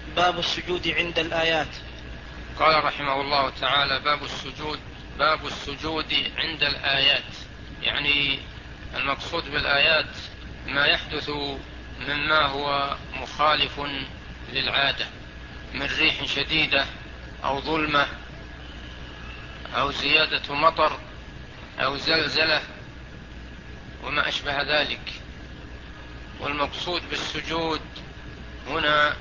باب السجود عند الآيات. قال رحمه الله تعالى: باب السجود عند الآيات، يعني المقصود بالآيات ما يحدث مما هو مخالف للعادة من ريح شديدة أو ظلمة أو زيادة مطر أو زلزلة وما أشبه ذلك. والمقصود بالسجود هنا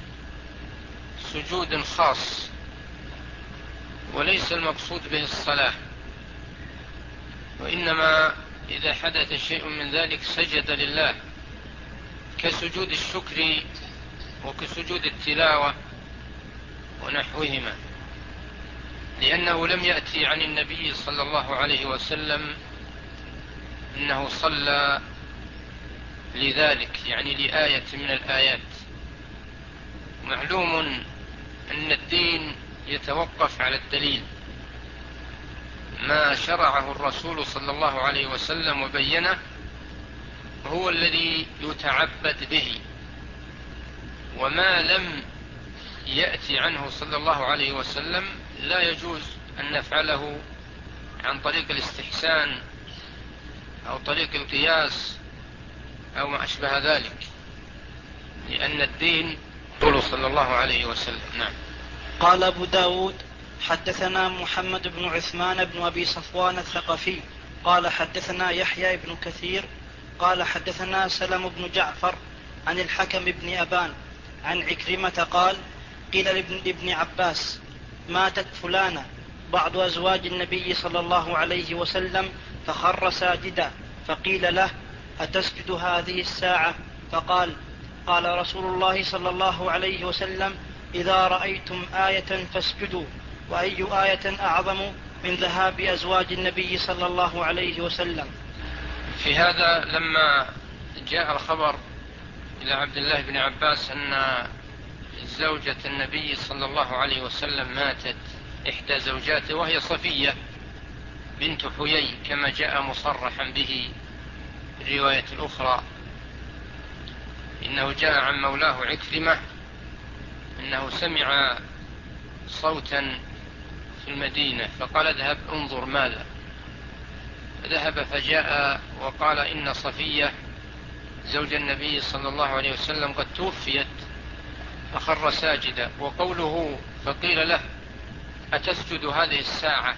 سجود خاص، وليس المقصود به الصلاة، وإنما إذا حدث شيء من ذلك سجد لله، كسجود الشكر وكسجود التلاوة ونحوهما، لأنه لم يأتي عن النبي صلى الله عليه وسلم إنه صلى لذلك، يعني لآية من الآيات. معلوم أن الدين يتوقف على الدليل، ما شرعه الرسول صلى الله عليه وسلم وبينه هو الذي يتعبد به، وما لم يأتي عنه صلى الله عليه وسلم لا يجوز أن نفعله عن طريق الاستحسان أو طريق القياس أو ما أشبه ذلك، لأن الدين رسول صلى الله عليه وسلم. نعم. قال أبو داود: حدثنا محمد بن عثمان بن أبي صفوان الثقفي قال حدثنا يحيى بن كثير قال حدثنا سلم بن جعفر عن الحكم بن أبان عن عكرمة قال: قيل لابن عباس: ماتت فلانة بعض أزواج النبي صلى الله عليه وسلم فخر ساجدا، فقيل له: أتسجد هذه الساعة؟ فقال: قال رسول الله صلى الله عليه وسلم: إذا رأيتم آية فاسجدوا. وأي آية أعظم من ذهاب أزواج النبي صلى الله عليه وسلم؟ في هذا لما جاء الخبر إلى عبد الله بن عباس أن زوجة النبي صلى الله عليه وسلم ماتت، إحدى زوجاته وهي صفية بنت حيي كما جاء مصرحا به في الرواية الأخرى، إنه جاء عن مولاه عكرمة إنه سمع صوتا في المدينة فقال: اذهب انظر ماذا. ذهب فجاء وقال: إن صفية زوج النبي صلى الله عليه وسلم قد توفيت، فخر ساجدا. وقوله فقيل له: أتسجد هذه الساعة؟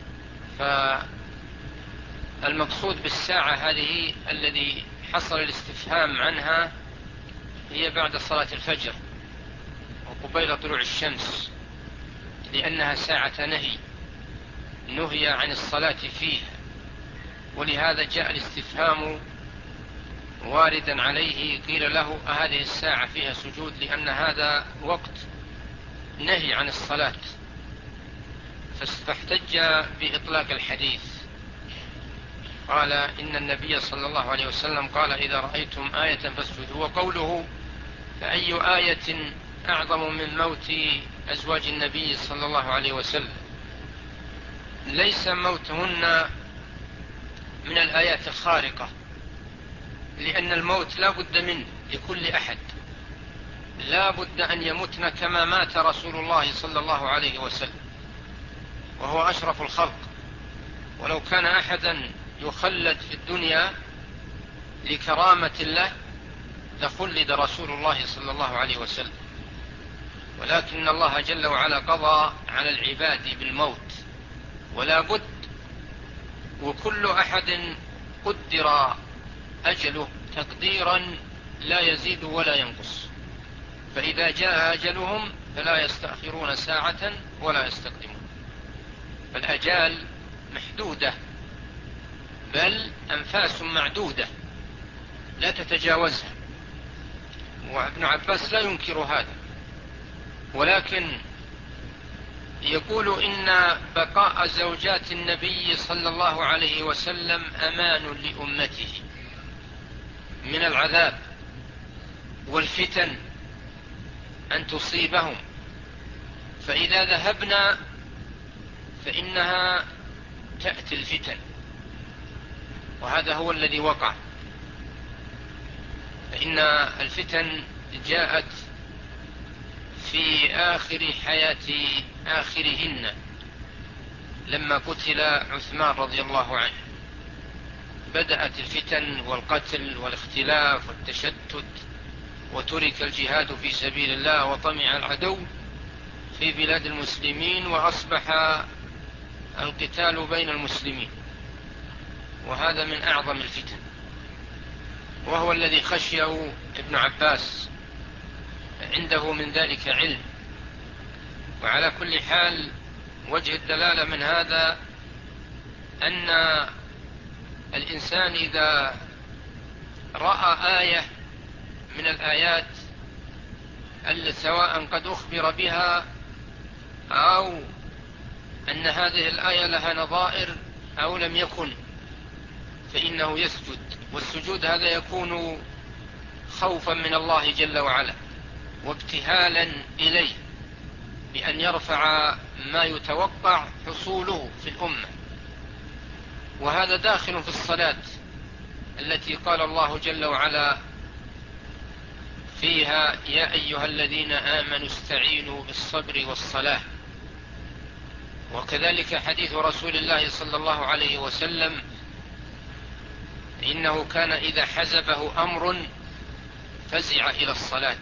فالمقصود بالساعة هذه الذي حصل الاستفهام عنها هي بعد صلاة الفجر وقبيل طلوع الشمس، لأنها ساعة نهي عن الصلاة فيها، ولهذا جاء الاستفهام واردا عليه. قيل له: أهذه الساعة فيها سجود؟ لأن هذا وقت نهي عن الصلاة، فاحتج بإطلاق الحديث، قال: إن النبي صلى الله عليه وسلم قال: إذا رأيتم آية فاسجدوا. وقوله: فأي آية أعظم من موت أزواج النبي صلى الله عليه وسلم؟ ليس موتهن من الآيات الخارقة، لأن الموت لا بد منه لكل أحد، لا بد أن يموتن كما مات رسول الله صلى الله عليه وسلم وهو أشرف الخلق. ولو كان أحدا يخلد في الدنيا لكرامة الله لخلد رسول الله صلى الله عليه وسلم، ولكن الله جل وعلا قضى على العباد بالموت ولا بد، وكل أحد قدر أجله تقديرا لا يزيد ولا ينقص، فإذا جاء أجلهم فلا يستأخرون ساعة ولا يستقدمون. فالأجال محدودة، بل أنفاس معدودة لا تتجاوزها، وابن عباس لا ينكر هذا، ولكن يقول: إن بقاء زوجات النبي صلى الله عليه وسلم أمان لأمته من العذاب والفتن أن تصيبهم، فإذا ذهبنا فإنها تأتي الفتن، وهذا هو الذي وقع. فإن الفتن جاءت في آخر حياة آخرهن لما قتل عثمان رضي الله عنه. بدأت الفتن والقتل والاختلاف والتشتت، وترك الجهاد في سبيل الله، وطمع العدو في بلاد المسلمين، وأصبح القتال بين المسلمين، وهذا من أعظم الفتن، وهو الذي خشيه ابن عباس، عنده من ذلك علم. وعلى كل حال وجه الدلالة من هذا أن الإنسان إذا رأى آية من الآيات التي سواء قد أخبر بها أو أن هذه الآية لها نظائر أو لم يكن، فإنه يسجد. والسجود هذا يكون خوفا من الله جل وعلا وابتهالا إليه بأن يرفع ما يتوقع حصوله في الأمة. وهذا داخل في الصلاة التي قال الله جل وعلا فيها: يا أيها الذين آمنوا استعينوا بالصبر والصلاة. وكذلك حديث رسول الله صلى الله عليه وسلم: إنه كان إذا حزبه أمر فزع إلى الصلاة.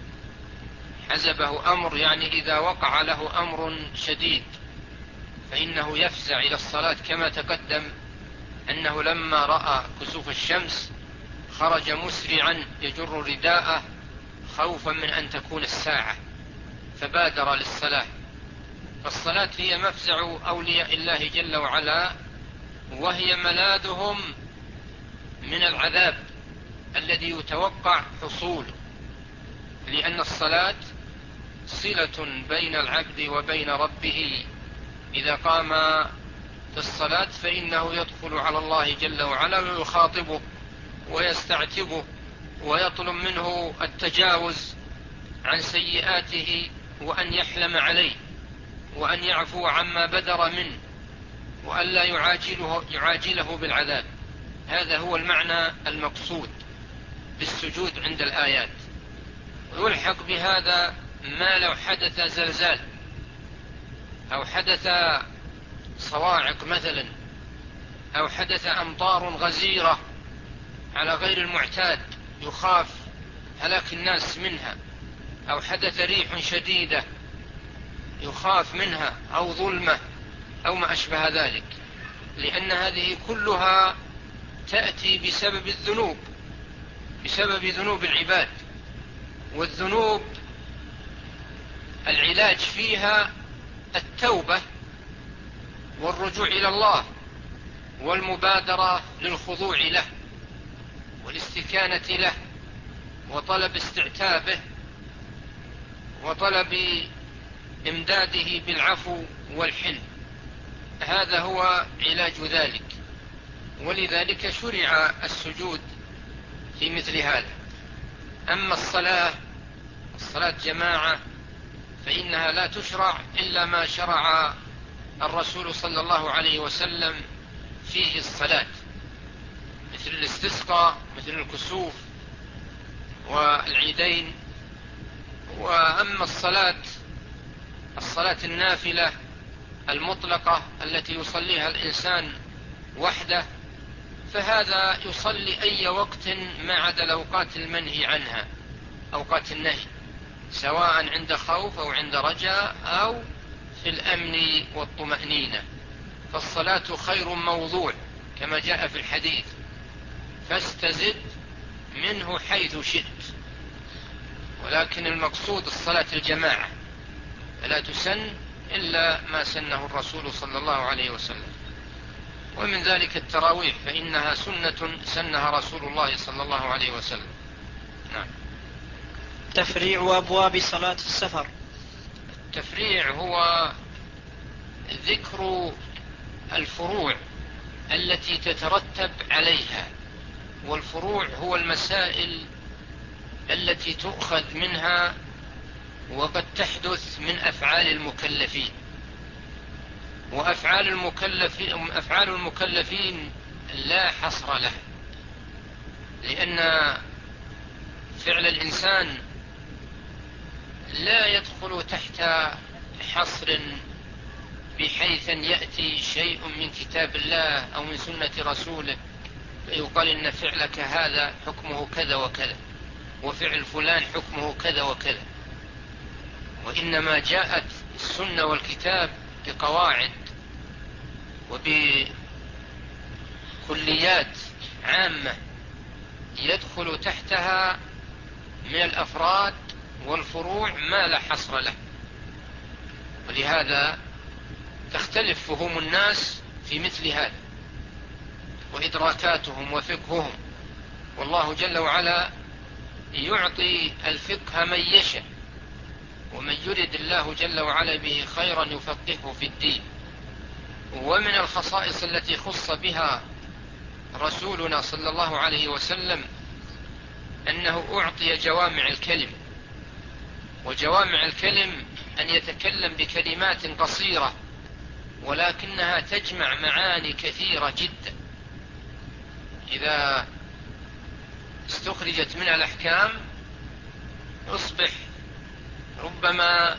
حزبه أمر يعني إذا وقع له أمر شديد فإنه يفزع إلى الصلاة، كما تقدم أنه لما رأى كسوف الشمس خرج مسرعا يجر رداءه خوفا من أن تكون الساعة، فبادر للصلاة. فالصلاة هي مفزع أولياء الله جل وعلا، وهي ملاذهم من العذاب الذي يتوقع حصوله، لأن الصلاة صلة بين العبد وبين ربه. إذا قام في الصلاة فإنه يدخل على الله جل وعلا ويخاطبه ويستعتبه ويطلب منه التجاوز عن سيئاته، وأن يحلم عليه، وأن يعفو عما بدر منه، وأن لا يعاجله بالعذاب. هذا هو المعنى المقصود بالسجود عند الآيات. ويلحق بهذا ما لو حدث زلزال أو حدث صواعق مثلا، أو حدث أمطار غزيرة على غير المعتاد يخاف هلاك الناس منها، أو حدث ريح شديدة يخاف منها، أو ظلمة أو ما أشبه ذلك، لأن هذه كلها تأتي بسبب الذنوب، بسبب ذنوب العباد. والذنوب العلاج فيها التوبة والرجوع إلى الله والمبادرة للخضوع له والاستكانة له وطلب استعتابه وطلب إمداده بالعفو والحلم. هذا هو علاج ذلك، ولذلك شرع السجود في مثل هذا. أما الصلاة جماعة فإنها لا تشرع إلا ما شرع الرسول صلى الله عليه وسلم فيه الصلاة، مثل الاستسقاء، مثل الكسوف والعيدين. وأما الصلاة النافلة المطلقة التي يصليها الإنسان وحده، فهذا يصلي أي وقت ما عدا الأوقات المنهي عنها، أوقات النهي، سواء عند خوف أو عند رجاء أو في الأمن والطمأنينة. فالصلاة خير موضوع كما جاء في الحديث: فاستزد منه حيث شئت. ولكن المقصود الصلاة الجماعة، فلا تسن إلا ما سنه الرسول صلى الله عليه وسلم. ومن ذلك التراويح، فإنها سنة سنها رسول الله صلى الله عليه وسلم. نعم. تفريع أبواب صلاة السفر. التفريع هو ذكر الفروع التي تترتب عليها، والفروع هو المسائل التي تؤخذ منها وقد تحدث من أفعال المكلفين. وأفعال المكلفين لا حصر له، لأن فعل الإنسان لا يدخل تحت حصر بحيث أن يأتي شيء من كتاب الله أو من سنة رسوله فيقال إن فعلك هذا حكمه كذا وكذا وفعل فلان حكمه كذا وكذا، وإنما جاءت السنة والكتاب بقواعد وبكليات عامة يدخل تحتها من الأفراد والفروع ما لا حصر له. ولهذا تختلف فهم الناس في مثل هذا وإدراكاتهم وفقههم، والله جل وعلا يعطي الفقه من يشاء، ومن يرد الله جل وعلا به خيرا يفقهه في الدين. ومن الخصائص التي خص بها رسولنا صلى الله عليه وسلم أنه أعطي جوامع الكلم، وجوامع الكلم أن يتكلم بكلمات قصيرة ولكنها تجمع معاني كثيرة جدا، إذا استخرجت من الأحكام يصبح ربما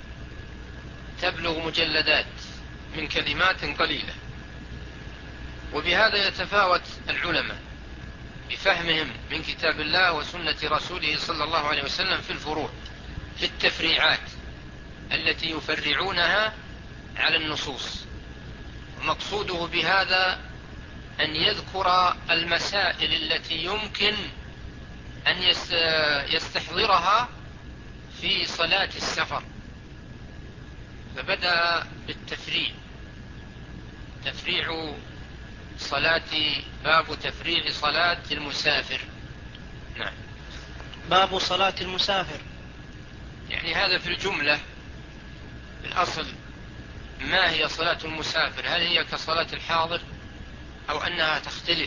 تبلغ مجلدات من كلمات قليلة. وبهذا يتفاوت العلماء بفهمهم من كتاب الله وسنة رسوله صلى الله عليه وسلم في الفروع، في التفريعات التي يفرعونها على النصوص. ومقصوده بهذا أن يذكر المسائل التي يمكن أن يستحضرها في صلاة السفر، فبدأ بالتفريع، تفريع صلاة، باب تفريع صلاة المسافر. نعم. باب صلاة المسافر، يعني هذا في الجملة. الأصل ما هي صلاة المسافر؟ هل هي كصلاة الحاضر أو أنها تختلف؟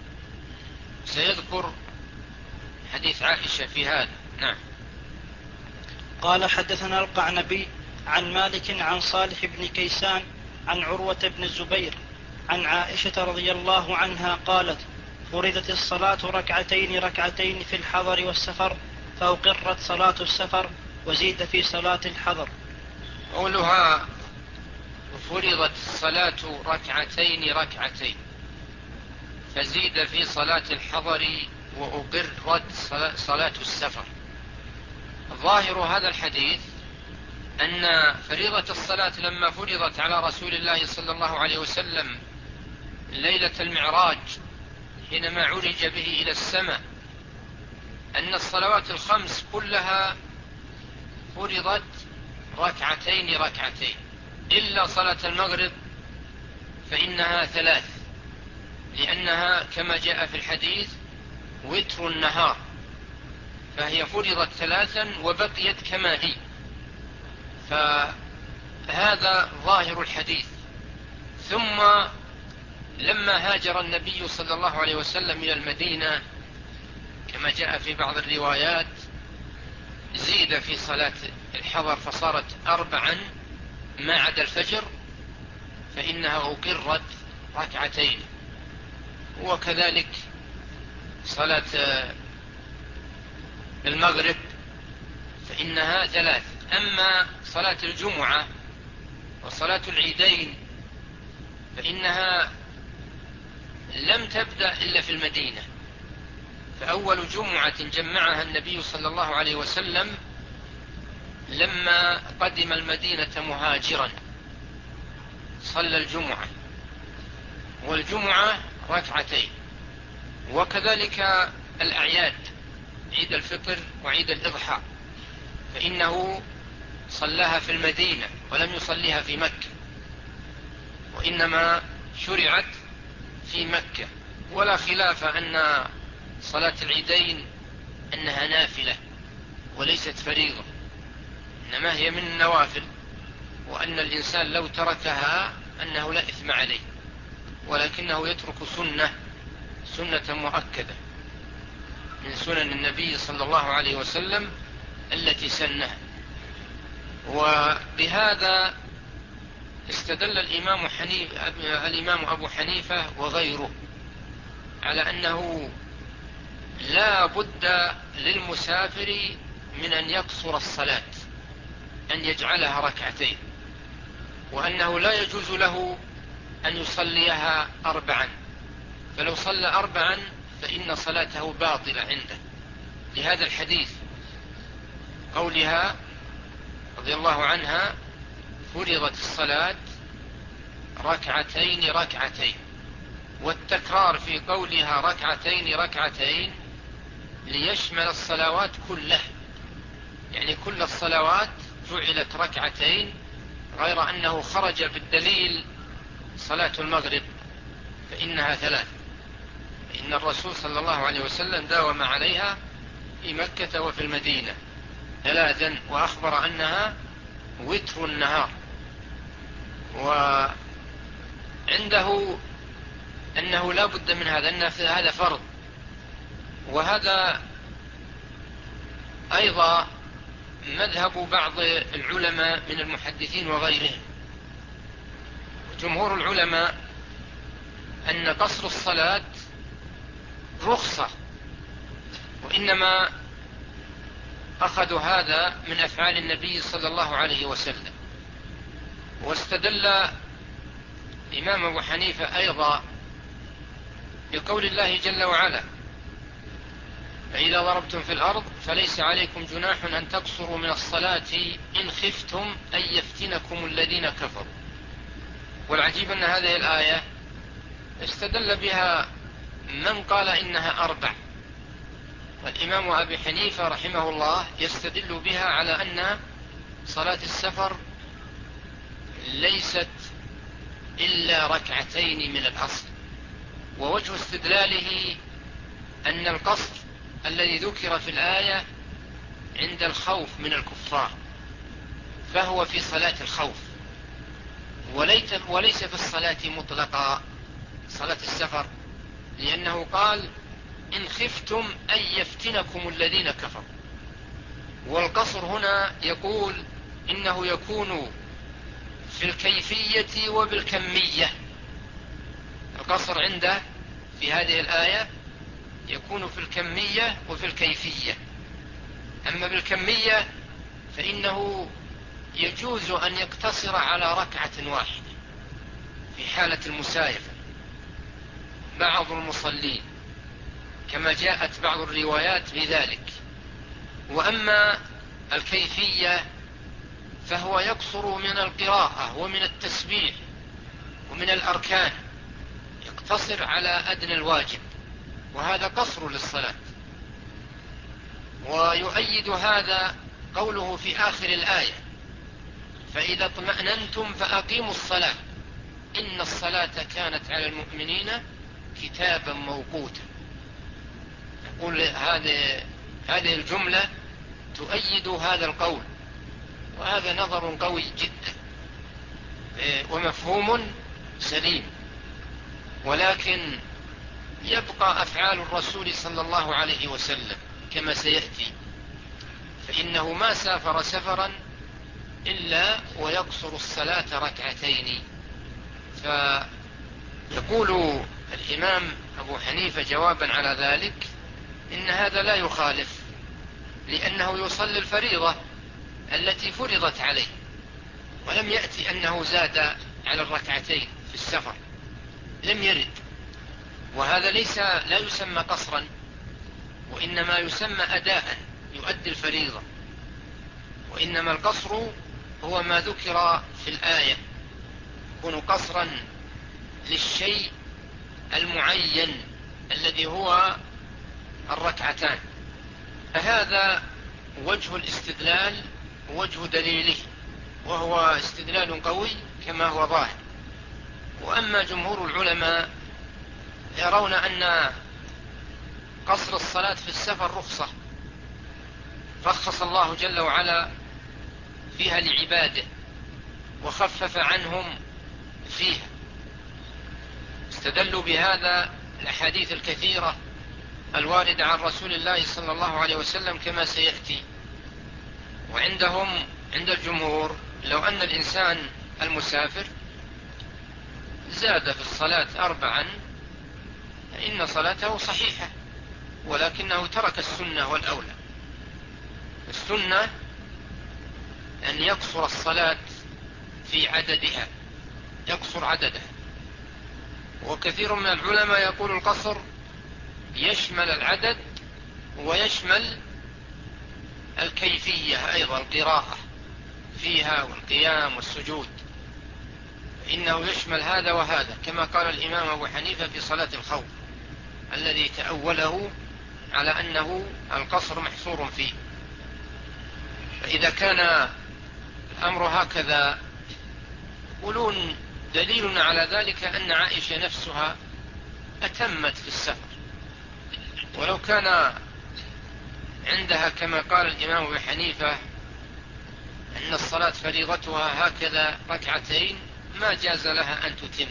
سيذكر حديث عائشة في هذا. نعم. قال حدثنا القعنبي عن مالك عن صالح بن كيسان عن عروة بن الزبير عن عائشة رضي الله عنها قالت: فرضت الصلاة ركعتين ركعتين في الحضر والسفر، فأقرت صلاة السفر وزيد في صلاة الحضر. قولها فرضت الصلاة ركعتين ركعتين فزيد في صلاة الحضر وأقرت صلاة السفر. ظاهر هذا الحديث أن فريضة الصلاة لما فرضت على رسول الله صلى الله عليه وسلم ليلة المعراج حينما عرج به إلى السماء، أن الصلوات الخمس كلها فرضت ركعتين ركعتين، إلا صلاة المغرب فإنها ثلاث، لأنها كما جاء في الحديث وتر النهار، فهي فرضت ثلاثا وبقيت كما هي. فهذا ظاهر الحديث. ثم لما هاجر النبي صلى الله عليه وسلم إلى المدينة كما جاء في بعض الروايات زيد في صلاة الحضر فصارت أربعا ما عدا الفجر، فإنها أقرت ركعتين. وكذلك صلاة المغرب فإنها ثلاث. أما صلاة الجمعة وصلاة العيدين فإنها لم تبدأ إلا في المدينة، فأول جمعة جمعها النبي صلى الله عليه وسلم لما قدم المدينة مهاجرا صلى الجمعة، والجمعة ركعتين. وكذلك الأعياد، عيد الفطر وعيد الإضحى، فإنه صلىها في المدينة ولم يصليها في مكة، وإنما شرعت في مكة. ولا خلاف أن صلاة العيدين أنها نافلة وليست فريضة، إنما هي من النوافل، وأن الإنسان لو تركها أنه لا إثم عليه، ولكنه يترك سنة مؤكدة من سنن النبي صلى الله عليه وسلم التي سنها. وبهذا استدل الإمام أبو حنيفة وغيره على أنه لا بد للمسافر من أن يقصر الصلاة أن يجعلها ركعتين، وأنه لا يجوز له أن يصليها 4، فلو صلى 4 فإن صلاته باطلة عنده، لهذا الحديث قولها رضي الله عنها: فرضت الصلاة ركعتين ركعتين، والتكرار في قولها ركعتين ركعتين ليشمل الصلوات كلها، يعني كل الصلوات جعلت ركعتين، غير أنه خرج بالدليل صلاة المغرب فإنها 3، إن الرسول صلى الله عليه وسلم داوم عليها في مكة وفي المدينة 3، وأخبر أنها وتر النهار. وعنده أنه لا بد من هذا، أن هذا فرض، وهذا أيضا مذهب بعض العلماء من المحدثين وغيرهم. جمهور العلماء أن قصر الصلاة رخصة، وإنما أخذوا هذا من أفعال النبي صلى الله عليه وسلم. واستدل الإمام أبو حنيفة أيضا بقول الله جل وعلا: فإذا ضربتم في الأرض فليس عليكم جناح أن تقصروا من الصلاة إن خفتم أن يفتنكم الذين كفروا. والعجيب أن هذه الآية استدل بها من قال إنها 4، والإمام أبي حنيفة رحمه الله يستدل بها على أن صلاة السفر ليست إلا ركعتين من الأصل. ووجه استدلاله أن القصر الذي ذكر في الآية عند الخوف من الكفار، فهو في صلاة الخوف، وليس في الصلاة مطلقا، صلاة السفر، لأنه قال: إن خفتم أن يفتنكم الذين كفروا. والقصر هنا يقول إنه يكون في الكيفية وبالكمية. القصر عنده في هذه الآية يكون في الكمية وفي الكيفية. أما بالكمية فإنه يجوز أن يقتصر على ركعة واحدة في حالة المسايفة بعض المصلين، كما جاءت بعض الروايات بذلك. وأما الكيفية فهو يقصر من القراءة ومن التسبيح ومن الأركان، يقتصر على أدنى الواجب، وهذا قصر للصلاة. ويؤيد هذا قوله في آخر الآية: فإذا اطمأننتم فأقيموا الصلاة إن الصلاة كانت على المؤمنين كتابا موقوتا. يقول هذه الجملة تؤيد هذا القول، وهذا نظر قوي جدا ومفهوم سليم. ولكن يبقى أفعال الرسول صلى الله عليه وسلم كما سيأتي، فإنه ما سافر سفرا إلا ويقصر الصلاة ركعتين. فيقول الإمام أبو حنيفة جوابا على ذلك: إن هذا لا يخالف، لأنه يصلي الفريضة التي فرضت عليه، ولم يأتي أنه زاد على الركعتين في السفر، لم يرد. وهذا لا يسمى قصرا، وإنما يسمى أداء، يؤدي الفريضة. وإنما القصر هو ما ذكر في الآية، يكون قصرا للشيء المعين الذي هو الركعتان. فهذا وجه الاستدلال ووجه دليله، وهو استدلال قوي كما هو ظاهر. وأما جمهور العلماء يرون أن قصر الصلاة في السفر رخصة، رخص الله جل وعلا فيها لعباده وخفف عنهم فيها. استدلوا بهذا الأحاديث الكثيرة الواردة عن رسول الله صلى الله عليه وسلم كما سيأتي. وعندهم عند الجمهور لو أن الإنسان المسافر زاد في الصلاة 4 فإن صلاته صحيحة، ولكنه ترك السنة والأولى. السنة أن يقصر الصلاة في عددها، يقصر عددها. وكثير من العلماء يقول القصر يشمل العدد ويشمل الكيفية أيضا، القراءة فيها والقيام والسجود، إنه يشمل هذا وهذا، كما قال الإمام أبو حنيفة في صلاة الخوف الذي تأوله على أنه القصر محصور فيه. فإذا كان الأمر هكذا، يقولون دليل على ذلك أن عائشة نفسها أتمت في السفر، ولو كان عندها كما قال الإمام أبو حنيفة أن الصلاة فريضتها هكذا ركعتين ما جاز لها أن تتم.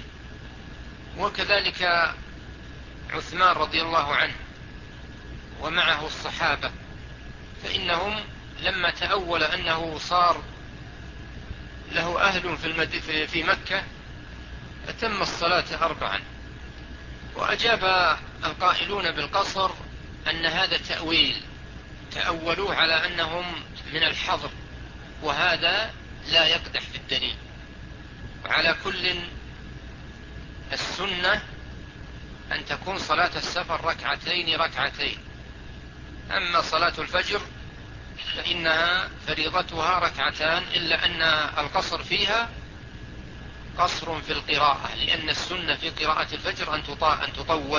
وكذلك عثمان رضي الله عنه ومعه الصحابة، فإنهم لما تأول أنه صار له أهل في مكة أتم الصلاة 4. وأجاب القائلون بالقصر أن هذا تأويل، تأولوه على أنهم من الحظر، وهذا لا يقدح في الدليل. وعلى كل السنة أن تكون صلاة السفر ركعتين ركعتين. أما صلاة الفجر فإنها فريضتها ركعتان، إلا أن القصر فيها قصر في القراءة، لأن السنة في قراءة الفجر أن تطول.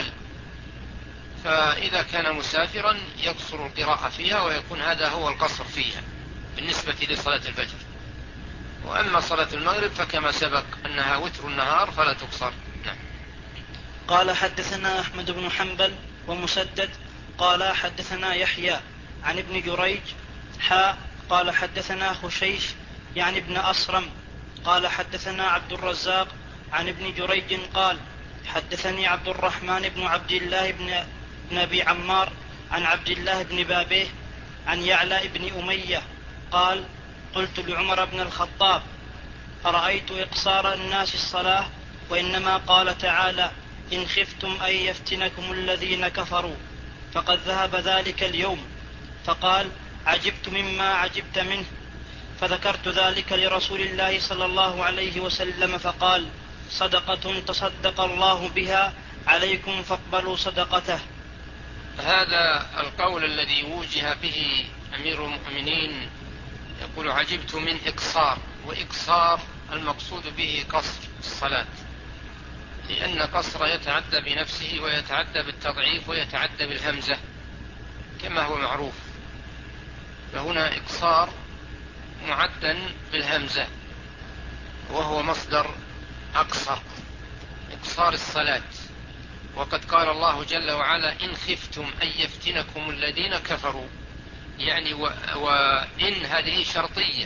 فإذا كان مسافرا يقصر القراءة فيها، ويكون هذا هو القصر فيها بالنسبة لصلاة الفجر. وأما صلاة المغرب فكما سبق أنها وتر النهار فلا تقصر. نعم. قال حدثنا أحمد بن حنبل ومسدد قال حدثنا يحيى عن ابن جريج قال حدثنا خشيش يعني ابن أصرم قال حدثنا عبد الرزاق عن ابن جريج قال حدثني عبد الرحمن بن عبد الله بن أبي عمار عن عبد الله بن بابيه عن يعلى بن أمية قال قلت لعمر بن الخطاب أرأيت إقصار الناس الصلاة وإنما قال تعالى إن خفتم أن يفتنكم الذين كفروا فقد ذهب ذلك اليوم. فقال عجبت مما عجبت منه، فذكرت ذلك لرسول الله صلى الله عليه وسلم فقال صدقة تصدق الله بها عليكم فاقبلوا صدقته. هذا القول الذي وجه به أمير المؤمنين، يقول عجبت من إقصار، وإقصار المقصود به قصر الصلاة، لأن قصر يتعدى بنفسه ويتعدى بالتضعيف ويتعدى بالهمزة كما هو معروف. فهنا إقصار معدا بالهمزة وهو مصدر أقصر، إقصار الصلاة. وقد قال الله جل وعلا إن خفتم أن يفتنكم الذين كفروا، يعني وإن هذه شرطية،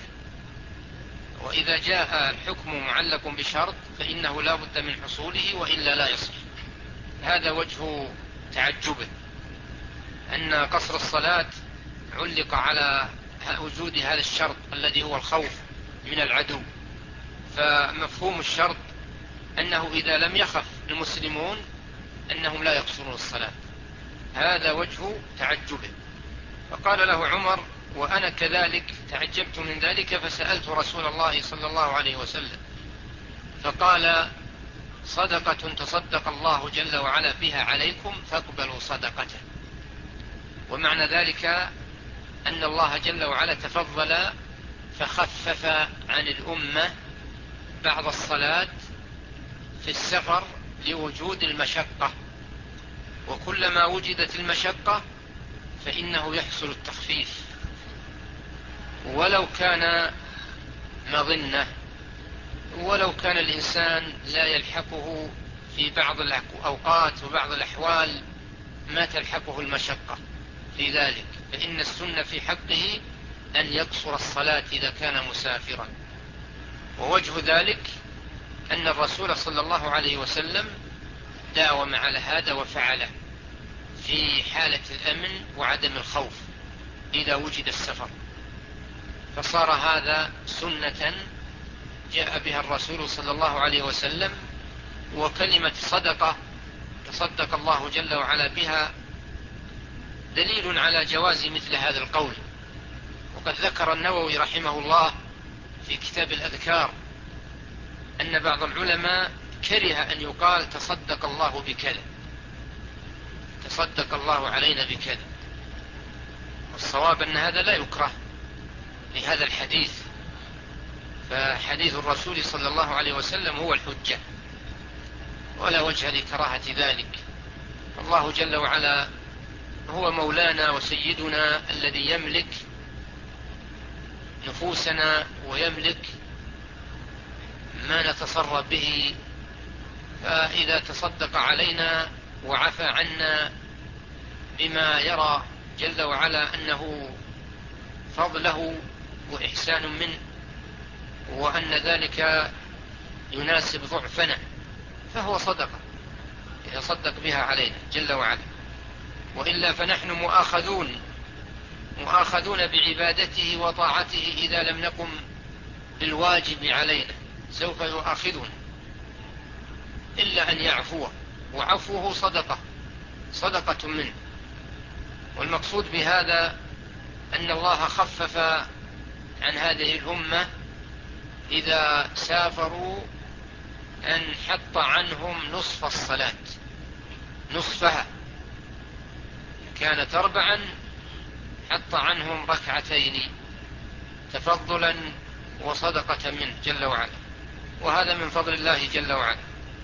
وإذا جاء الحكم معلق بشرط فإنه لا بد من حصوله وإلا لا يصح. هذا وجه تعجبه، أن قصر الصلاة علق على وجود هذا الشرط الذي هو الخوف من العدو. فمفهوم الشرط أنه إذا لم يخف المسلمون أنهم لا يقصرون الصلاة. هذا وجه تعجبه. فقال له عمر وأنا كذلك تعجبت من ذلك، فسألت رسول الله صلى الله عليه وسلم فقال صدقة تصدق الله جل وعلا بها عليكم فاقبلوا صدقته. ومعنى ذلك أن الله جل وعلا تفضل فخفف عن الأمة بعض الصلاة في السفر لوجود المشقة، وكلما وجدت المشقة فإنه يحصل التخفيف ولو كان مظنة، ولو كان الإنسان لا يلحقه في بعض الأوقات وبعض الأحوال ما تلحقه المشقة في ذلك، فإن السنة في حقه أن يقصر الصلاة إذا كان مسافرا. ووجه ذلك أن الرسول صلى الله عليه وسلم داوم على هذا وفعله في حالة الأمن وعدم الخوف إذا وجد السفر، فصار هذا سنة جاء بها الرسول صلى الله عليه وسلم. وكلمة صدقة تصدق الله جل وعلا بها دليل على جواز مثل هذا القول. وقد ذكر النووي رحمه الله في كتاب الأذكار أن بعض العلماء كره أن يقال تصدق الله بكذا، تصدق الله علينا بكذا. والصواب أن هذا لا يكره لهذا الحديث، فحديث الرسول صلى الله عليه وسلم هو الحجة ولا وجه لكراهة ذلك. الله جل وعلا هو مولانا وسيدنا الذي يملك نفوسنا ويملك ما نتصرف به، فإذا تصدق علينا وعفى عنا بما يرى جل وعلا أنه فضله وإحسان منه وأن ذلك يناسب ضعفنا فهو صدقة إذا صدق بها علينا جل وعلا، وإلا فنحن مؤاخذون بعبادته وطاعته إذا لم نقم بالواجب علينا، سوف يؤاخذنا إلا أن يعفو، وعفوه صدقة منه. والمقصود بهذا أن الله خفف عن هذه الأمة إذا سافروا أن حط عنهم نصف الصلاة، نصفها كانت 4 حط عنهم 2 تفضلا وصدقة منه جل وعلا، وهذا من فضل الله جل وعلا.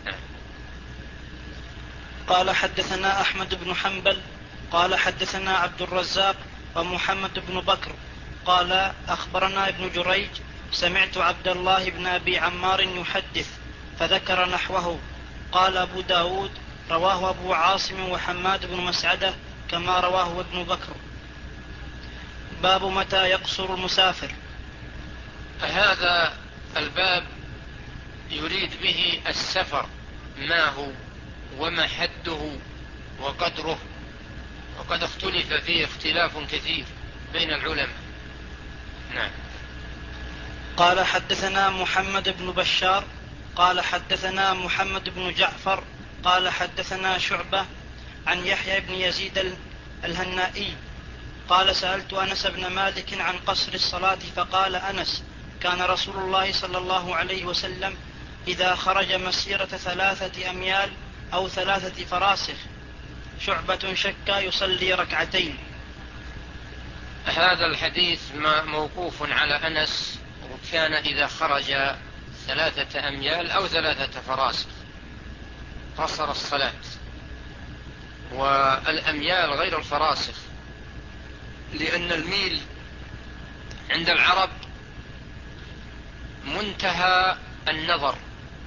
قال حدثنا أحمد بن حنبل قال حدثنا عبد الرزاق ومحمد بن بكر قال أخبرنا ابن جريج سمعت عبد الله بن أبي عمار يحدث فذكر نحوه. قال أبو داود رواه أبو عاصم وحماد بن مسعدة كما رواه ابن بكر. باب متى يقصر المسافر. هذا الباب يريد به السفر ما هو وما حده وقدره، وقد اختلف فيه اختلاف كثير بين العلماء. نعم. قال حدثنا محمد بن بشار قال حدثنا محمد بن جعفر قال حدثنا شعبة عن يحيى بن يزيد الهنائي قال سألت أنس بن مالك عن قصر الصلاة فقال أنس كان رسول الله صلى الله عليه وسلم إذا خرج مسيرة 3 أميال أو 3 فراسخ. شعبة شك يصلي 2. هذا الحديث موقوف على أنس، وكان إذا خرج 3 أميال أو 3 فراسخ قصر الصلاة. والأميال غير الفراسخ، لأن الميل عند العرب منتهى النظر،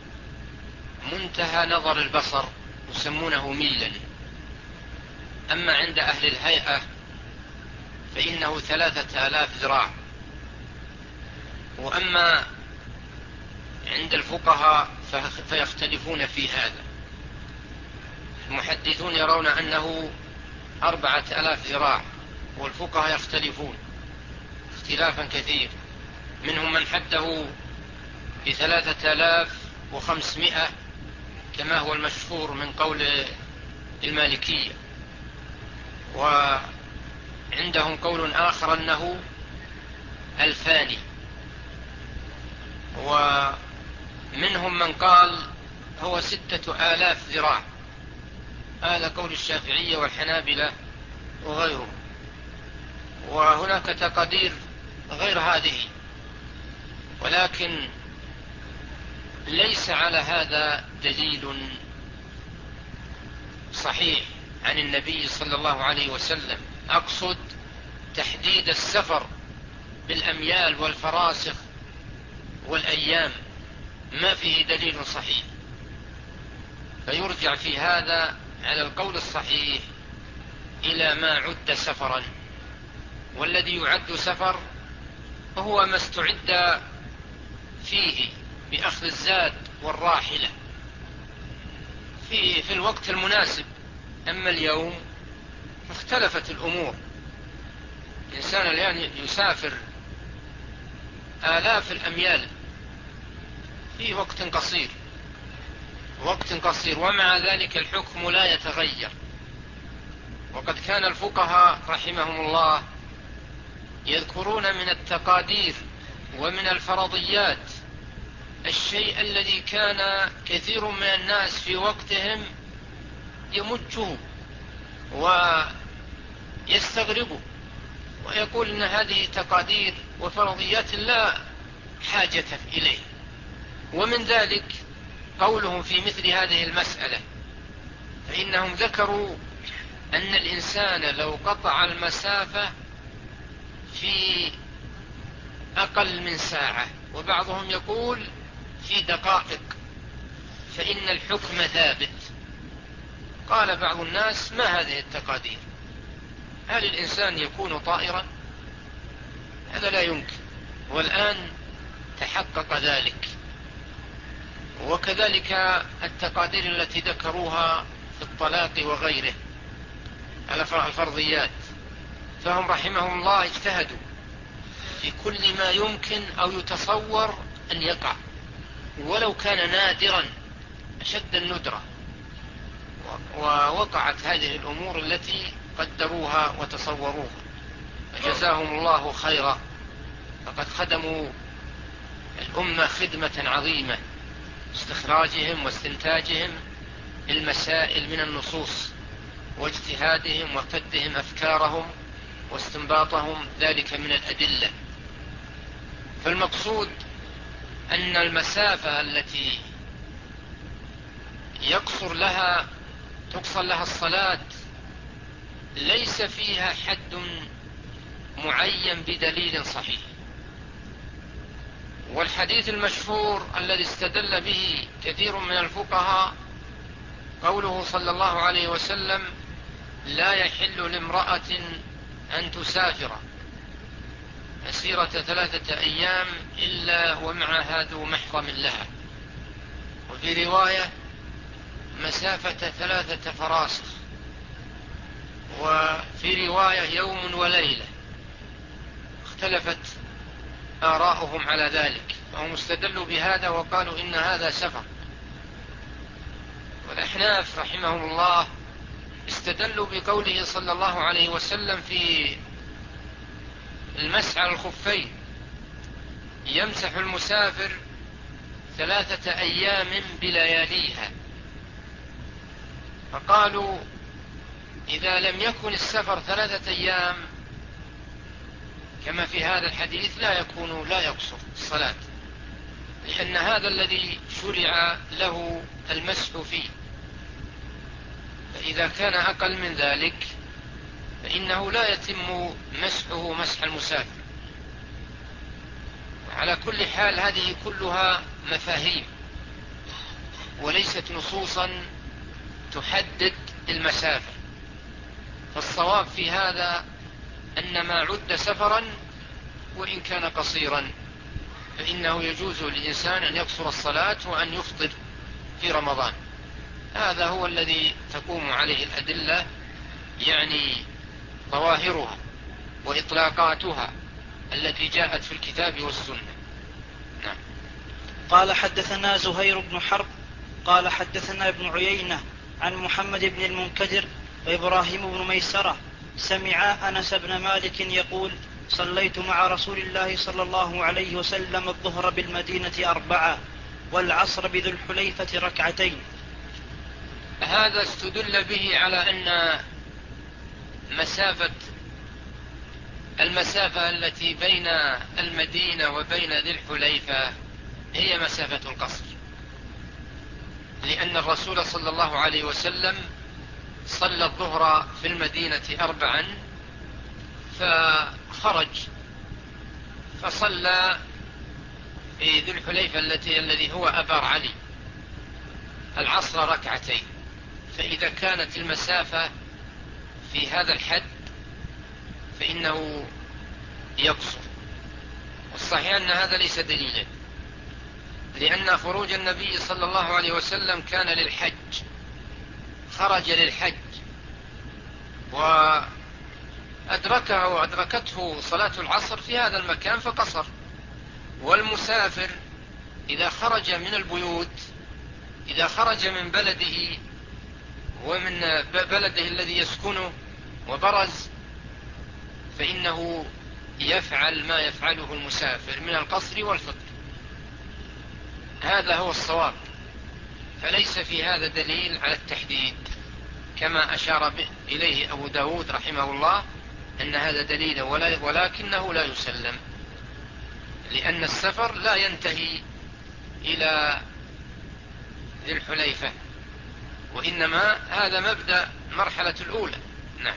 منتهى نظر البصر يسمونه ميلا. أما عند أهل الهيئة فإنه 3000 ذراع. وأما عند الفقهاء فيختلفون في هذا، المحدثون يرون أنه 4000 ذراع، والفقهاء يختلفون اختلافا كثير، منهم من حده ب3500 كما هو المشهور من قول المالكية، وعندهم قول آخر أنه 2000، ومنهم من قال هو 6000 ذراع. هذا قول الشافعية والحنابلة وغيرهم. وهناك تقدير غير هذه، ولكن ليس على هذا دليل صحيح عن النبي صلى الله عليه وسلم. أقصد تحديد السفر بالأميال والفراسخ والأيام ما فيه دليل صحيح، فيرجع في هذا على القول الصحيح إلى ما عد سفرا. والذي يعد سفر هو ما استعد فيه بأخذ الزاد والراحلة في الوقت المناسب. أما اليوم اختلفت الأمور، الإنسان الآن يسافر 1000 الأميال في وقت قصير، ومع ذلك الحكم لا يتغير. وقد كان الفقهاء رحمهم الله يذكرون من التقادير ومن الفرضيات الشيء الذي كان كثير من الناس في وقتهم يمجه ويستغربه ويقول إن هذه تقادير وفرضيات لا حاجة إليه. ومن ذلك قولهم في مثل هذه المسألة، فإنهم ذكروا أن الإنسان لو قطع المسافة في أقل من ساعة، وبعضهم يقول في دقائق، فإن الحكم ثابت. قال بعض الناس: ما هذه التقادير؟ هل الإنسان يكون طائرا؟ هذا لا يمكن، والآن تحقق ذلك. وكذلك التقادير التي ذكروها في الطلاق وغيره على الفرضيات، فهم رحمهم الله اجتهدوا في كل ما يمكن أو يتصور أن يقع، ولو كان نادرا أشد الندرة، ووقعت هذه الأمور التي قدروها وتصوروها، فجزاهم الله خيرا، فقد خدموا الأمة خدمة عظيمة، استخراجهم واستنتاجهم المسائل من النصوص، واجتهادهم وفدهم أفكارهم واستنباطهم ذلك من الأدلة. فالمقصود أن المسافة التي تقصر لها الصلاة ليس فيها حد معين بدليل صحيح. والحديث المشهور الذي استدل به كثير من الفقهاء قوله صلى الله عليه وسلم: لا يحل لامرأة أن تسافر مسيرة 3 أيام إلا ومعها ذو محرم لها، وفي رواية مسافة 3 فراسخ، وفي رواية يوم وليلة. اختلفت آراؤهم على ذلك، فهم استدلوا بهذا وقالوا إن هذا سفر. والأحناف رحمهم الله استدلوا بقوله صلى الله عليه وسلم في المسح على الخفين: يمسح المسافر 3 أيام بلياليها. فقالوا إذا لم يكن السفر 3 أيام كما في هذا الحديث لا يقصر الصلاة، لأن هذا الذي شرع له المسح فيه. فإذا كان أقل من ذلك فإنه لا يتم مسحه مسح المسافر. على كل حال هذه كلها مفاهيم وليست نصوصا تحدد المسافة. فالصواب في هذا أن ما عد سفرا وإن كان قصيرا فإنه يجوز للإنسان أن يقصر الصلاة وأن يفطر في رمضان. هذا هو الذي تقوم عليه الأدلة، يعني ظواهرها وإطلاقاتها التي جاءت في الكتاب والسنة. نعم. قال: حدثنا زهير بن حرب قال حدثنا ابن عيينة عن محمد بن المنكدر وإبراهيم بن ميسرة سمع أنس بن مالك يقول: صليت مع رسول الله صلى الله عليه وسلم الظهر بالمدينة 4 والعصر بذو الحليفة 2. هذا استدل به على أن المسافة التي بين المدينة وبين ذي الحليفة هي مسافة القصر، لأن الرسول صلى الله عليه وسلم صلى الظهر في المدينة 4 فخرج فصلى في ذي الحليفة الذي هو أبار علي العصر 2. فإذا كانت المسافة في هذا الحد فإنه يقصر. والصحيح أن هذا ليس دليلا، لأن خروج النبي صلى الله عليه وسلم كان للحج، خرج للحج وأدركته صلاة العصر في هذا المكان فقصر. والمسافر إذا خرج من البيوت، إذا خرج من بلده ومن بلده الذي يسكنه وبرز، فإنه يفعل ما يفعله المسافر من القصر والفطر، هذا هو الصواب. فليس في هذا دليل على التحديد كما أشار إليه أبو داود رحمه الله، أن هذا دليل ولكنه لا يسلم، لأن السفر لا ينتهي إلى ذي الحليفة، وإنما هذا مبدأ مرحلة الأولى. نعم.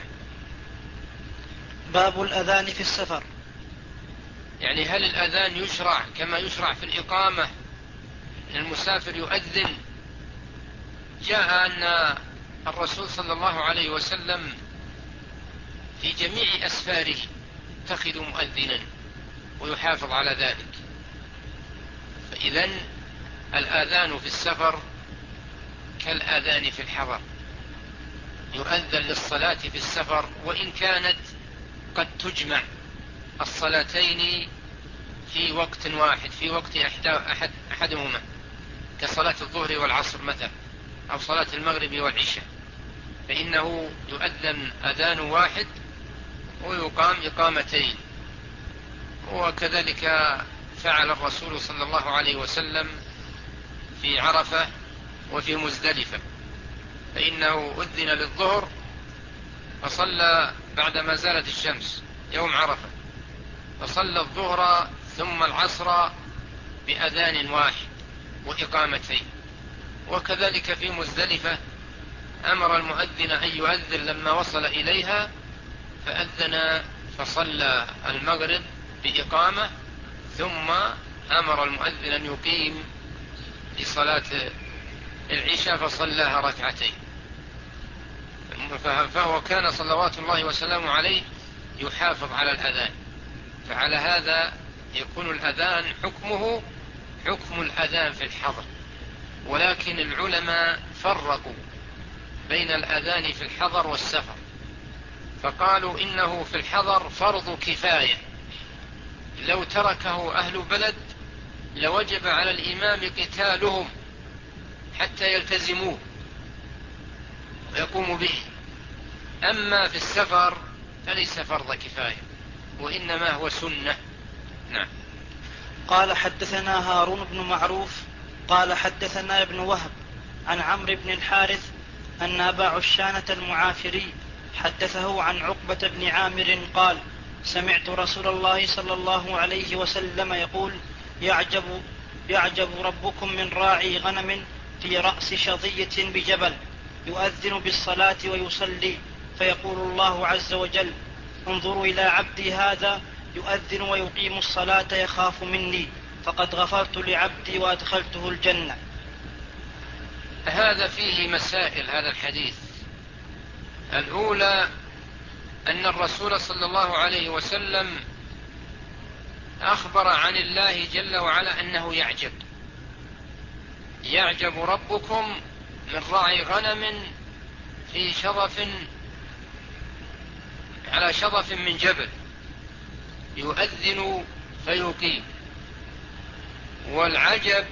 باب الأذان في السفر. يعني هل الأذان يشرع كما يشرع في الإقامة، المسافر يؤذن؟ جاء أن الرسول صلى الله عليه وسلم في جميع أسفاره يتخذ مؤذنا ويحافظ على ذلك، فإذن الآذان في السفر كالآذان في الحضر، يؤذن للصلاة في السفر وإن كانت قد تجمع الصلاتين في وقت واحد، في وقت أحدهما، كصلاة الظهر والعصر مثلا، أو صلاة المغرب والعشاء، فإنه يؤذن أذان واحد ويقام إقامتين. وكذلك فعل الرسول صلى الله عليه وسلم في عرفة وفي مزدلفة، فإنه أذن للظهر فصلى بعدما زالت الشمس يوم عرفة، فصلى الظهر ثم العصر بأذان واحد وإقامتين. وكذلك في مزدلفة أمر المؤذن أن يؤذن لما وصل إليها، فأذن فصلى المغرب بإقامة، ثم أمر المؤذن أن يقيم لصلاة العشاء فصلاها ركعتين. فهو كان صلوات الله وسلامه عليه يحافظ على الأذان، فعلى هذا يكون الأذان حكمه حكم الأذان في الحضر. ولكن العلماء فرقوا بين الأذان في الحضر والسفر، فقالوا إنه في الحضر فرض كفاية، لو تركه أهل بلد لوجب على الإمام قتالهم حتى يلتزموه ويقوموا به. أما في السفر فليس فرض كفاية، وإنما هو سنة. نعم. قال حدثنا هارون بن معروف قال حدثنا ابن وهب عن عمرو بن الحارث أن أبا عشانة المعافري حدثه عن عقبة بن عامر قال: سمعت رسول الله صلى الله عليه وسلم يقول: يعجب ربكم من راعي غنم في رأس شظية بجبل يؤذن بالصلاة ويصلي، فيقول الله عز وجل: انظروا إلى عبدي هذا يؤذن ويقيم الصلاة يخاف مني، فقد غفرت لعبدي وأدخلته الجنة. هذا فيه مسائل هذا الحديث. الأولى أن الرسول صلى الله عليه وسلم أخبر عن الله جل وعلا أنه يعجب ربكم من راعي غنم في على شظف من جبل يؤذن فيقيم. والعجب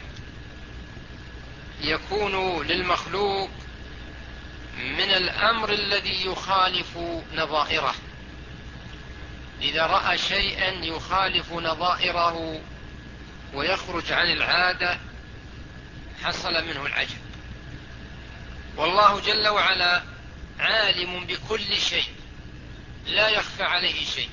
يكون للمخلوق من الأمر الذي يخالف نظائره، إذا رأى شيئا يخالف نظائره ويخرج عن العادة حصل منه العجب. والله جل وعلا عالم بكل شيء، لا يخفى عليه شيء،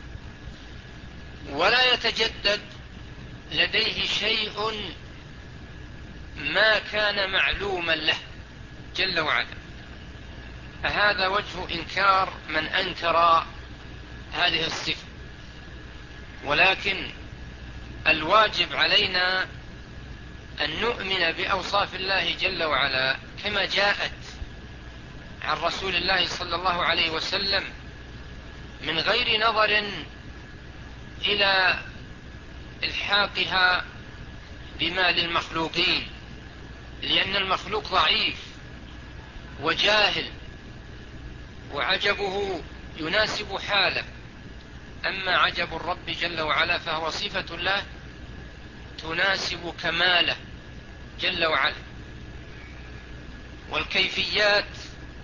ولا يتجدد لديه شيء ما كان معلوما له جل وعلا. فهذا وجه إنكار من أنكر هذه الصفة. ولكن الواجب علينا أن نؤمن بأوصاف الله جل وعلا كما جاءت عن رسول الله صلى الله عليه وسلم، من غير نظر إلى إلحاقها بما للمخلوقين، لأن المخلوق ضعيف وجاهل وعجبه يناسب حاله. أما عجب الرب جل وعلا فهو صفة الله تناسب كماله جل وعلا. والكيفيات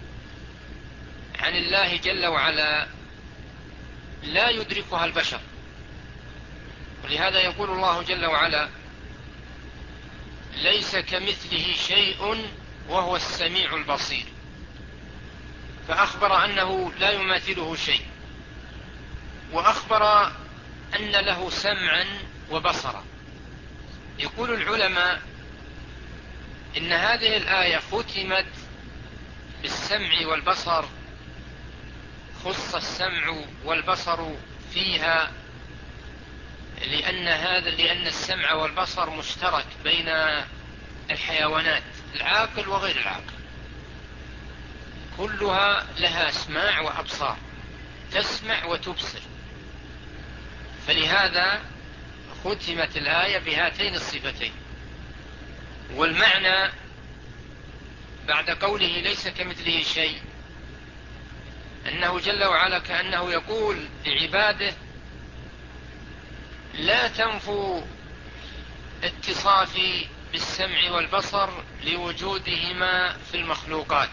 عن الله جل وعلا لا يدركها البشر، ولهذا يقول الله جل وعلا: ليس كمثله شيء وهو السميع البصير، فأخبر أنه لا يماثله شيء، وأخبر أن له سمعا وبصرا. يقول العلماء إن هذه الآية ختمت بالسمع والبصر، خص السمع والبصر فيها لأن السمع والبصر مشترك بين الحيوانات العاقل وغير العاقل، كلها لها أسماع وأبصار، تسمع وتبصر، فلهذا ختمت الآية بهاتين الصفتين. والمعنى بعد قوله ليس كمثله شيء أنه جل وعلا كأنه يقول لعباده: لا تنفوا اتصافي بالسمع والبصر لوجودهما في المخلوقات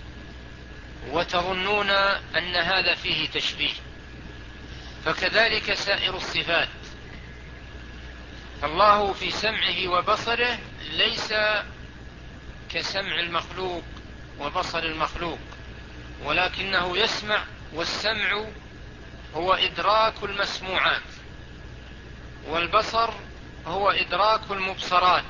وتظنون أن هذا فيه تشبيه، فكذلك سائر الصفات، فالله في سمعه وبصره ليس كسمع المخلوق وبصر المخلوق، ولكنه يسمع، والسمع هو إدراك المسموعات، والبصر هو إدراك المبصرات،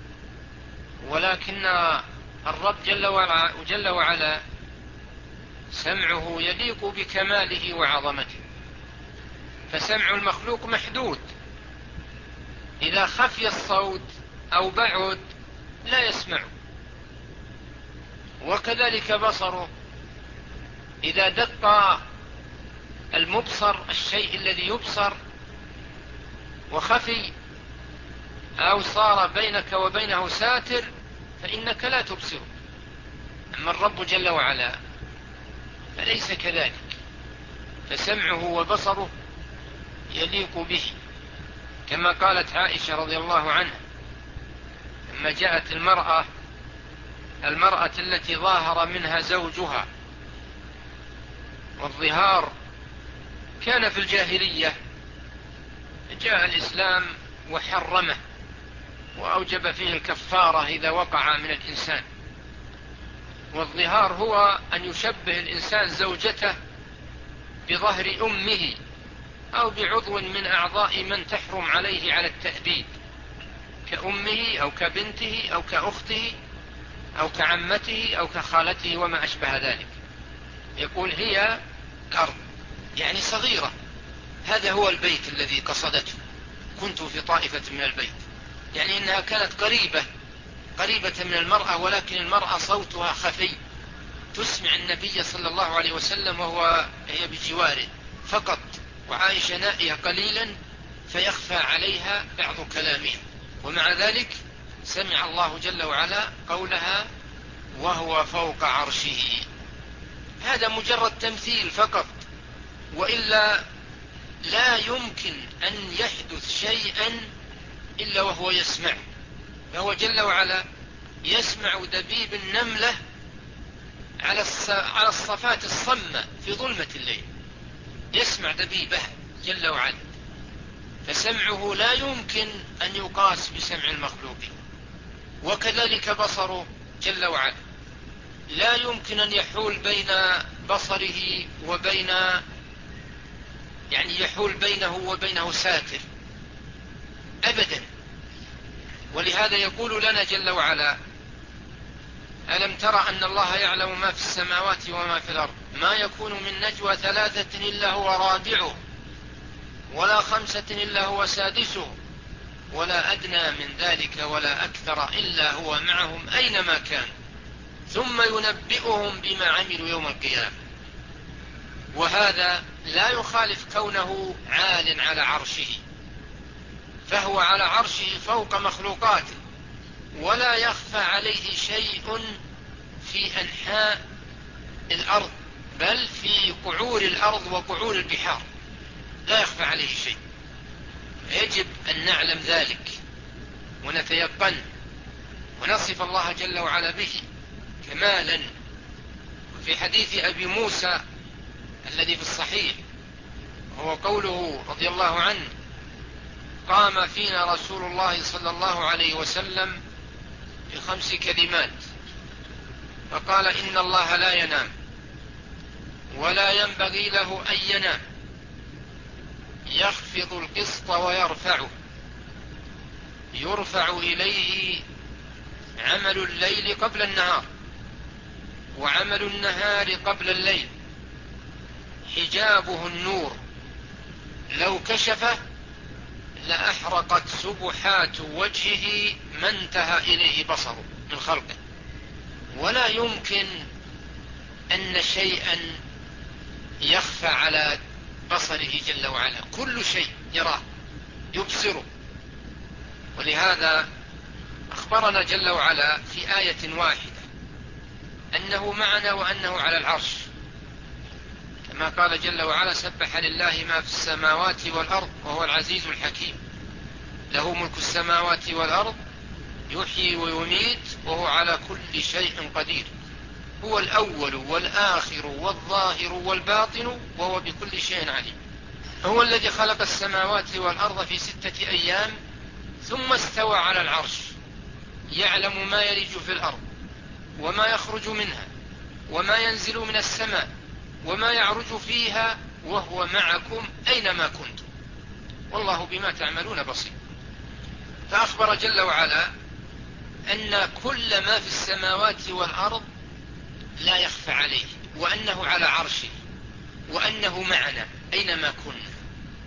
ولكن الرب جل وعلا سمعه يليق بكماله وعظمته، فسمع المخلوق محدود، إذا خفي الصوت أو بعد لا يسمع، وكذلك بصره، إذا دق المبصر الشيء الذي يبصر وخفي أو صار بينك وبينه ساتر فإنك لا تبصر. أما الرب جل وعلا فليس كذلك، فسمعه وبصره يليق به، كما قالت عائشة رضي الله عنها لما جاءت المرأة التي ظاهر منها زوجها، والظهار كان في الجاهلية، جاء الإسلام وحرمه وأوجب فيه الكفارة إذا وقع من الإنسان. والظهار هو أن يشبه الإنسان زوجته بظهر أمه أو بعضو من أعضاء من تحرم عليه على التأبيد، كأمه أو كبنته أو كأخته أو كعمته أو كخالته وما أشبه ذلك. يقول هي الأرض، يعني صغيرة، هذا هو البيت الذي قصدته، كنت في طائفة من البيت، يعني إنها كانت قريبة من المرأة، ولكن المرأة صوتها خفي، تسمع النبي صلى الله عليه وسلم هي بجواره فقط، وعائشة نائية قليلا فيخفى عليها بعض كلامها، ومع ذلك سمع الله جل وعلا قولها وهو فوق عرشه. هذا مجرد تمثيل فقط، وإلا لا يمكن أن يحدث شيئا إلا وهو يسمع، فهو جل وعلا يسمع دبيب النملة على الصفات الصمة في ظلمة الليل، يسمع دبيبها جل وعلا، فسمعه لا يمكن أن يقاس بسمع المخلوق. وكذلك بصره جل وعلا لا يمكن أن يحول بين بصره يحول بينه وبينه ساتر أبدا. ولهذا يقول لنا جل وعلا: ألم ترى أن الله يعلم ما في السماوات وما في الأرض، ما يكون من نجوى 3 إلا هو رابعه، ولا 5 إلا هو سادسه، ولا أدنى من ذلك ولا أكثر إلا هو معهم أينما كان، ثم ينبئهم بما عملوا يوم القيامة. وهذا لا يخالف كونه عال على عرشه، فهو على عرشه فوق مخلوقاته، ولا يخفى عليه شيء في أنحاء الأرض، بل في قعور الأرض وقعور البحار لا يخفى عليه شيء. يجب أن نعلم ذلك ونتيقن ونصف الله جل وعلا به كمالا. في حديث أبي موسى الذي في الصحيح هو قوله رضي الله عنه: قام فينا رسول الله صلى الله عليه وسلم ب5 كلمات، فقال: إن الله لا ينام ولا ينبغي له أن ينام، يخفض القسط ويرفعه، يرفع إليه عمل الليل قبل النهار وعمل النهار قبل الليل، حجابه النور، لو كشفه لأحرقت سبحات وجهه ما انتهى إليه بصره من خلقه، ولا يمكن أن شيئا يخفى على بصره جل وعلا، كل شيء يراه يبصره. ولهذا أخبرنا جل وعلا في آية واحدة أنه معنا وأنه على العرش، كما قال جل وعلا: سبح لله ما في السماوات والأرض وهو العزيز الحكيم، له ملك السماوات والأرض يحيي ويميت وهو على كل شيء قدير، هو الأول والآخر والظاهر والباطن وهو بكل شيء عليم. هو الذي خلق السماوات والأرض في 6 أيام ثم استوى على العرش، يعلم ما يلج في الأرض وما يخرج منها وما ينزل من السماء وما يعرج فيها، وهو معكم أينما كنتم والله بما تعملون بصير. فأخبر جل وعلا أن كل ما في السماوات والأرض لا يخفى عليه، وأنه على عرشه، وأنه معنا أينما كنا.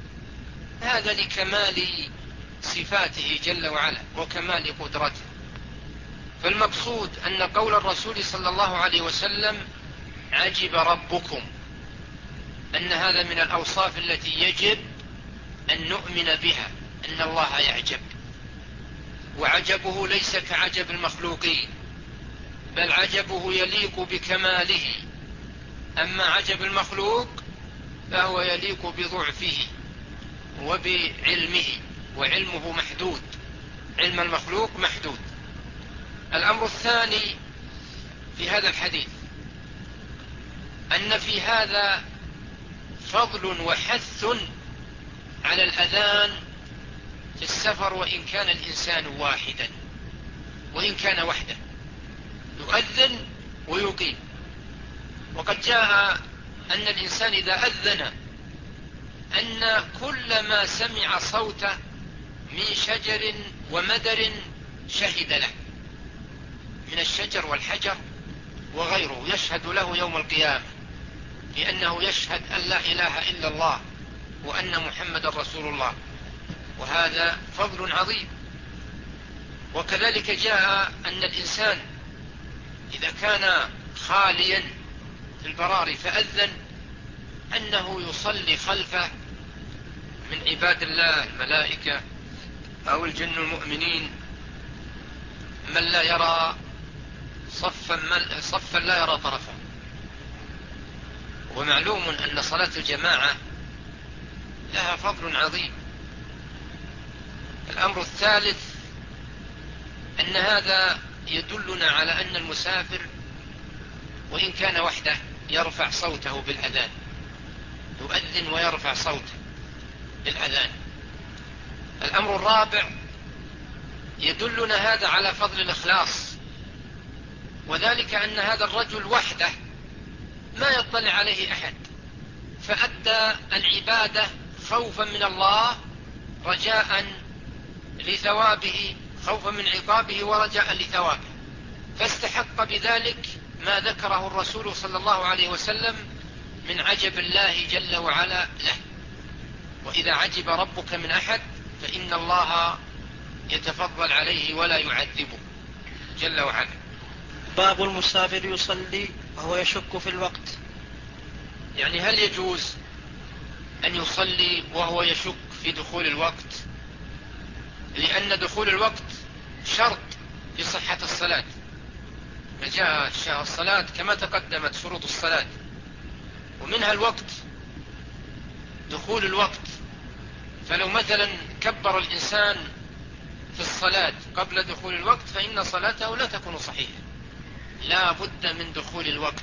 هذا لكمال صفاته جل وعلا وكمال قدرته. فالمقصود أن قول الرسول صلى الله عليه وسلم: عجب ربكم، أن هذا من الأوصاف التي يجب أن نؤمن بها، أن الله يعجب، وعجبه ليس كعجب المخلوقين، بل عجبه يليق بكماله. أما عجب المخلوق فهو يليق بضعفه وبعلمه، وعلمه محدود، علم المخلوق محدود. الأمر الثاني في هذا الحديث أن في هذا فضل وحث على الأذان في السفر، وإن كان الإنسان واحدا، وإن كان وحده يؤذن ويقيم. وقد جاء أن الإنسان إذا أذن أن كل ما سمع صوته من شجر ومدر شهد له، من الشجر والحجر وغيره، يشهد له يوم القيامة، لأنه يشهد أن لا إله إلا الله وأن محمد رسول الله، وهذا فضل عظيم. وكذلك جاء أن الإنسان إذا كان خاليا في البراري فأذن أنه يصلي خلفه من عباد الله الملائكة أو الجن المؤمنين من لا يرى صفا لا يرى طرفا. ومعلوم أن صلاة الجماعة لها فضل عظيم. الأمر الثالث أن هذا يدلنا على أن المسافر وإن كان وحده يرفع صوته بالأذان، يؤذن ويرفع صوته بالأذان. الأمر الرابع يدلنا هذا على فضل الإخلاص، وذلك أن هذا الرجل وحده ما يطلع عليه أحد، فأدى العبادة خوفا من الله رجاء لثوابه، خوفا من عقابه ورجاء لثوابه، فاستحق بذلك ما ذكره الرسول صلى الله عليه وسلم من عجب الله جل وعلا له. وإذا عجب ربك من أحد فإن الله يتفضل عليه ولا يعذبه جل وعلا. باب المسافر يصلي وهو يشك في الوقت. يعني هل يجوز أن يصلي وهو يشك في دخول الوقت؟ لأن دخول الوقت شرط في صحة الصلاة، جاء الصلاة كما تقدمت شروط الصلاة، ومنها الوقت، دخول الوقت. فلو مثلا كبر الإنسان في الصلاة قبل دخول الوقت فإن صلاته لا تكون صحيحة، لا بد من دخول الوقت.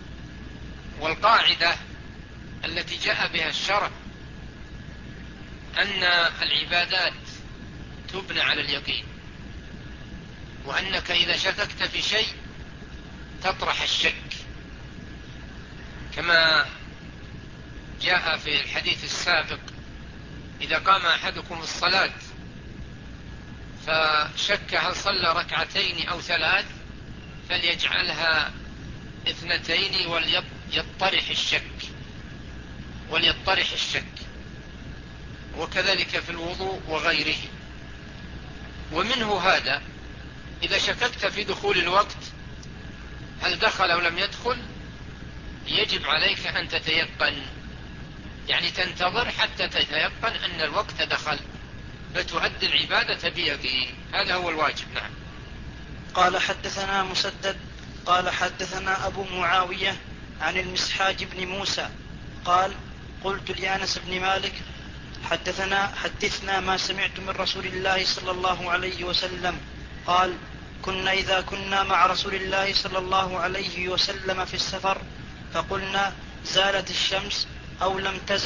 والقاعدة التي جاء بها الشرع أن العبادات تبنى على اليقين، وأنك إذا شككت في شيء تطرح الشك، كما جاء في الحديث السابق: إذا قام أحدكم الصلاة فشك هل صلى ركعتين أو ثلاث فليجعلها 2 وليطرح الشك. وكذلك في الوضوء وغيره. ومنه هذا: إذا شككت في دخول الوقت هل دخل أو لم يدخل، يجب عليك أن تتيقن، يعني تنتظر حتى تتيقن أن الوقت دخل، فتؤدي العبادة بيقين. هذا هو الواجب. نعم. قال حدثنا مسدد قال حدثنا أبو معاوية عن المسحاج بن موسى قال: قلت لأنس بن مالك: حدثنا ما سمعت من رسول الله صلى الله عليه وسلم. قال: كنا إذا كنا مع رسول الله صلى الله عليه وسلم في السفر فقلنا: زالت الشمس أو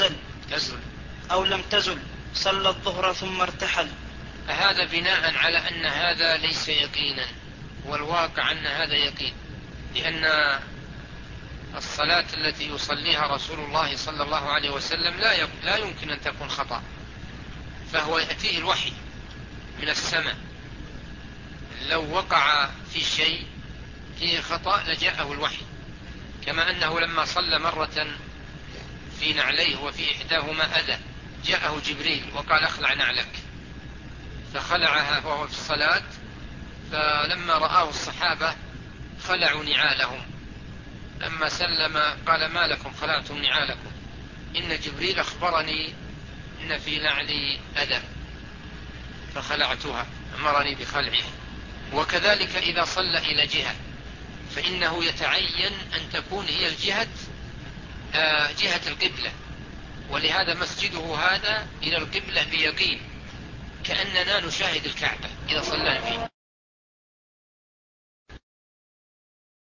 لم تزل صلى الظهر ثم ارتحل. هذا بناء على أن هذا ليس يقينا، والواقع أن هذا يقين، لأن الصلاة التي يصليها رسول الله صلى الله عليه وسلم لا يمكن أن تكون خطأ، فهو يأتيه الوحي من السماء. لو وقع في شيء فيه خطأ لجاءه الوحي، كما أنه لما صلى مرة في نعليه وفي إحداهما أذى جاءه جبريل وقال: اخلع نعلك، فخلعها وهو في الصلاة، فلما رآه الصحابة خلعوا نعالهم، لما سلم قال: ما لكم خلعتم نعالكم؟ إن جبريل أخبرني إن في نعلي أذى فخلعتها، أمرني بخلعها. وكذلك إذا صلى إلى جهة فإنه يتعين أن تكون هي الجهة جهة القبلة، ولهذا مسجده هذا إلى القبلة بيقين، كأننا نشاهد الكعبة إذا صلى فيه.